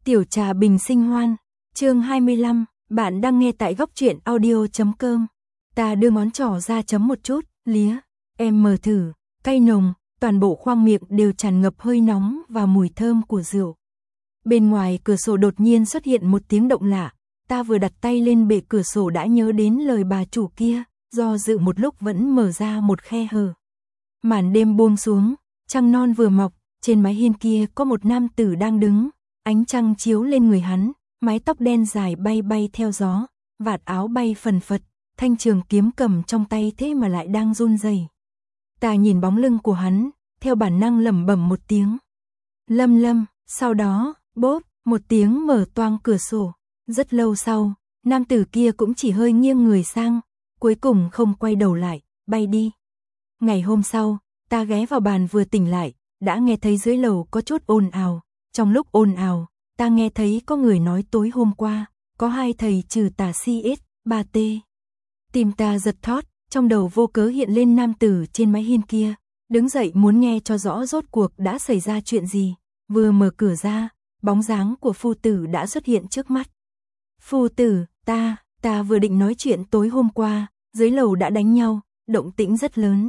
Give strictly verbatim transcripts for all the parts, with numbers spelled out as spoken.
Tiểu trà bình sinh hoan, chương hai mươi lăm, bạn đang nghe tại góc truyện audio chấm com. Ta đưa ngón trỏ ra chấm một chút, lía, em mở thử, cay nồng, toàn bộ khoang miệng đều tràn ngập hơi nóng và mùi thơm của rượu. Bên ngoài cửa sổ đột nhiên xuất hiện một tiếng động lạ, ta vừa đặt tay lên bệ cửa sổ đã nhớ đến lời bà chủ kia, do dự một lúc vẫn mở ra một khe hở. Màn đêm buông xuống, trăng non vừa mọc, trên mái hiên kia có một nam tử đang đứng, ánh trăng chiếu lên người hắn, mái tóc đen dài bay bay theo gió, vạt áo bay phần phật, thanh trường kiếm cầm trong tay thế mà lại đang run rẩy. Ta nhìn bóng lưng của hắn, theo bản năng lẩm bẩm một tiếng. Lâm Lâm, sau đó, bốp, một tiếng mở toang cửa sổ. Rất lâu sau, nam tử kia cũng chỉ hơi nghiêng người sang, cuối cùng không quay đầu lại, bay đi. Ngày hôm sau, ta ghé vào bàn vừa tỉnh lại, đã nghe thấy dưới lầu có chút ồn ào. Trong lúc ồn ào, ta nghe thấy có người nói tối hôm qua, có hai thầy trừ tà xê ét, ba T. Tim ta giật thót, trong đầu vô cớ hiện lên nam tử trên mái hiên kia, đứng dậy muốn nghe cho rõ rốt cuộc đã xảy ra chuyện gì. Vừa mở cửa ra, bóng dáng của phu tử đã xuất hiện trước mắt. Phu tử, ta, ta vừa định nói chuyện tối hôm qua, dưới lầu đã đánh nhau, động tĩnh rất lớn.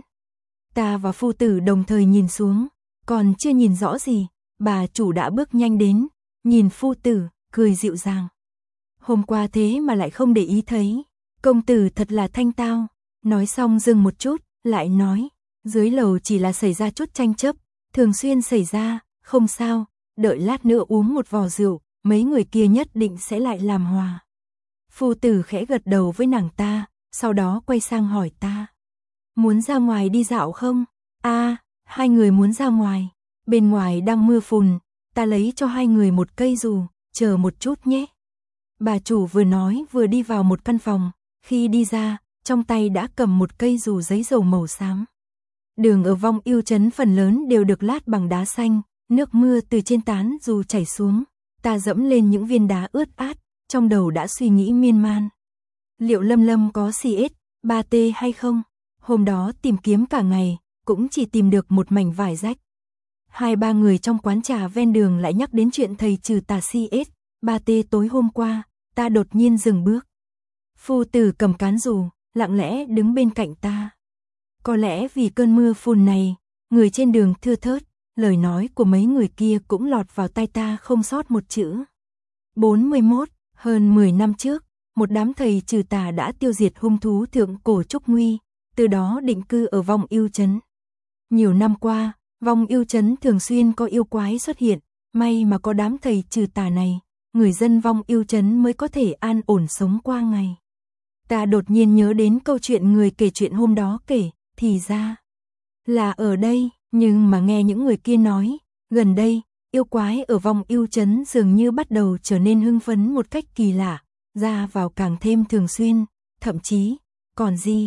Ta và phu tử đồng thời nhìn xuống, còn chưa nhìn rõ gì, bà chủ đã bước nhanh đến, nhìn phu tử, cười dịu dàng. Hôm qua thế mà lại không để ý thấy, công tử thật là thanh tao. Nói xong dừng một chút, lại nói, dưới lầu chỉ là xảy ra chút tranh chấp, thường xuyên xảy ra, không sao, đợi lát nữa uống một vò rượu, mấy người kia nhất định sẽ lại làm hòa. Phu tử khẽ gật đầu với nàng ta, sau đó quay sang hỏi ta. Muốn ra ngoài đi dạo không? A, à, hai người muốn ra ngoài. Bên ngoài đang mưa phùn, ta lấy cho hai người một cây dù, chờ một chút nhé. Bà chủ vừa nói vừa đi vào một căn phòng, khi đi ra, trong tay đã cầm một cây dù giấy dầu màu xám. Đường ở Vong Yêu trấn phần lớn đều được lát bằng đá xanh, nước mưa từ trên tán dù chảy xuống, ta dẫm lên những viên đá ướt át, trong đầu đã suy nghĩ miên man. Liệu Lâm Lâm có xê ét, ba T hay không? Hôm đó tìm kiếm cả ngày, cũng chỉ tìm được một mảnh vải rách. Hai ba người trong quán trà ven đường lại nhắc đến chuyện thầy trừ tà xê ét, ba T tối hôm qua, ta đột nhiên dừng bước. Phu tử cầm cán dù, lặng lẽ đứng bên cạnh ta. Có lẽ vì cơn mưa phùn này, người trên đường thưa thớt, lời nói của mấy người kia cũng lọt vào tai ta không sót một chữ. bốn mươi mốt, hơn mười năm trước, một đám thầy trừ tà đã tiêu diệt hung thú thượng cổ Trúc Nguy, từ đó định cư ở Vong Yêu trấn. Nhiều năm qua, Vong Yêu trấn thường xuyên có yêu quái xuất hiện, may mà có đám thầy trừ tà này, người dân Vong Yêu trấn mới có thể an ổn sống qua ngày. Ta đột nhiên nhớ đến câu chuyện người kể chuyện hôm đó kể, thì ra là ở đây, nhưng mà nghe những người kia nói, gần đây, yêu quái ở Vong Yêu trấn dường như bắt đầu trở nên hưng phấn một cách kỳ lạ, ra vào càng thêm thường xuyên, thậm chí, còn gì?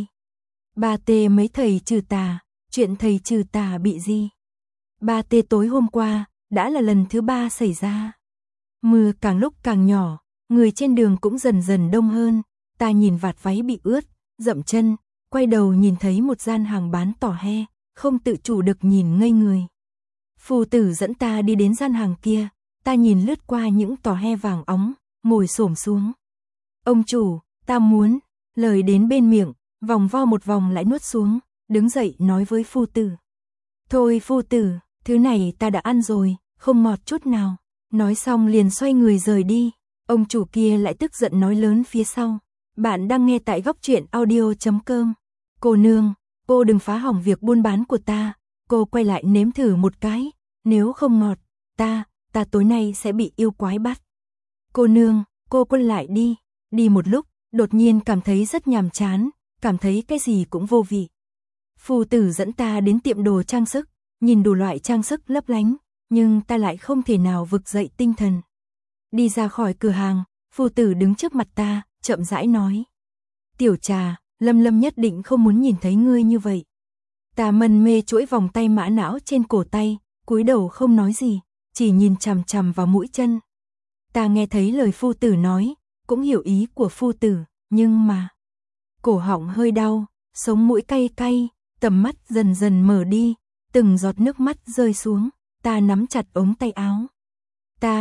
Ba T mấy thầy trừ tà, chuyện thầy trừ tà bị gì? Ba T tối hôm qua, đã là lần thứ ba xảy ra. Mưa càng lúc càng nhỏ, người trên đường cũng dần dần đông hơn, ta nhìn vạt váy bị ướt, dậm chân, quay đầu nhìn thấy một gian hàng bán tỏ he, không tự chủ được nhìn ngây người. Phu tử dẫn ta đi đến gian hàng kia, ta nhìn lướt qua những tỏ he vàng óng, ngồi xổm xuống. Ông chủ, ta muốn, lời đến bên miệng, vòng vo một vòng lại nuốt xuống, đứng dậy nói với phu tử. Thôi phu tử, thứ này ta đã ăn rồi, không ngọt chút nào. Nói xong liền xoay người rời đi, ông chủ kia lại tức giận nói lớn phía sau. Bạn đang nghe tại góc truyện audio chấm com. Cô nương, cô đừng phá hỏng việc buôn bán của ta, cô quay lại nếm thử một cái, nếu không ngọt, ta, ta tối nay sẽ bị yêu quái bắt. Cô nương, cô quay lại đi, đi một lúc, đột nhiên cảm thấy rất nhàm chán, cảm thấy cái gì cũng vô vị. Phu tử dẫn ta đến tiệm đồ trang sức, nhìn đủ loại trang sức lấp lánh, nhưng ta lại không thể nào vực dậy tinh thần. Đi ra khỏi cửa hàng, phu tử đứng trước mặt ta, chậm rãi nói. Tiểu trà, Lâm Lâm nhất định không muốn nhìn thấy ngươi như vậy. Ta mân mê chuỗi vòng tay mã não trên cổ tay, cúi đầu không nói gì, chỉ nhìn chằm chằm vào mũi chân. Ta nghe thấy lời phu tử nói, cũng hiểu ý của phu tử, nhưng mà cổ họng hơi đau, sống mũi cay cay, tầm mắt dần dần mở đi, từng giọt nước mắt rơi xuống, ta nắm chặt ống tay áo. Ta, ta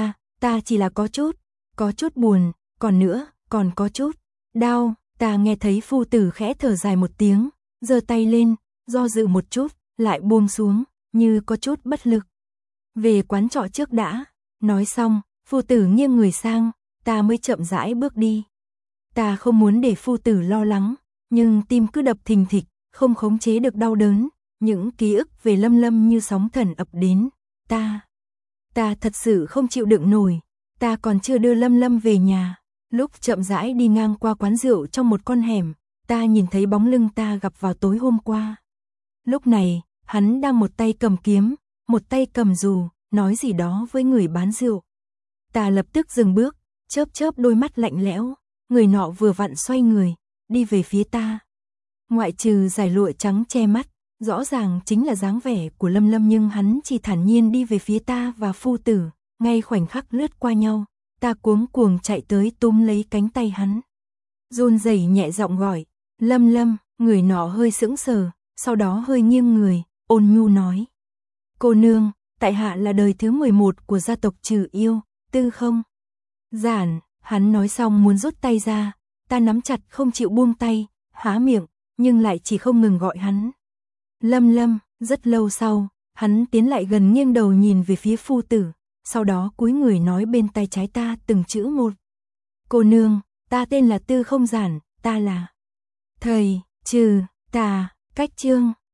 ta chỉ là có chút, có chút buồn, còn nữa, còn có chút đau. Ta nghe thấy phu tử khẽ thở dài một tiếng, giơ tay lên, do dự một chút, lại buông xuống, như có chút bất lực. Về quán trọ trước đã. Nói xong, phu tử nghiêng người sang, ta mới chậm rãi bước đi. Ta không muốn để phu tử lo lắng, nhưng tim cứ đập thình thịch, không khống chế được đau đớn. Những ký ức về Lâm Lâm như sóng thần ập đến. Ta, ta thật sự không chịu đựng nổi. Ta còn chưa đưa Lâm Lâm về nhà. Lúc chậm rãi đi ngang qua quán rượu trong một con hẻm, ta nhìn thấy bóng lưng ta gặp vào tối hôm qua. Lúc này, hắn đang một tay cầm kiếm, một tay cầm dù, nói gì đó với người bán rượu. Ta lập tức dừng bước, chớp chớp đôi mắt lạnh lẽo, người nọ vừa vặn xoay người, đi về phía ta. Ngoại trừ dải lụa trắng che mắt, rõ ràng chính là dáng vẻ của Lâm Lâm, nhưng hắn chỉ thản nhiên đi về phía ta và phu tử, ngay khoảnh khắc lướt qua nhau, ta cuống cuồng chạy tới túm lấy cánh tay hắn. Run rẩy nhẹ giọng gọi, Lâm Lâm, người nọ hơi sững sờ, sau đó hơi nghiêng người, ôn nhu nói. Cô nương, tại hạ là đời thứ mười một của gia tộc Trừ Yêu, Tư Không Giản. Hắn nói xong muốn rút tay ra, ta nắm chặt không chịu buông tay, há miệng, nhưng lại chỉ không ngừng gọi hắn. Lâm Lâm. Rất lâu sau, hắn tiến lại gần, nghiêng đầu nhìn về phía phu tử, sau đó cúi người nói bên tai trái ta từng chữ một. Cô nương, ta tên là Tư Không Giản, ta là thầy Trừ. Ta. Cách chương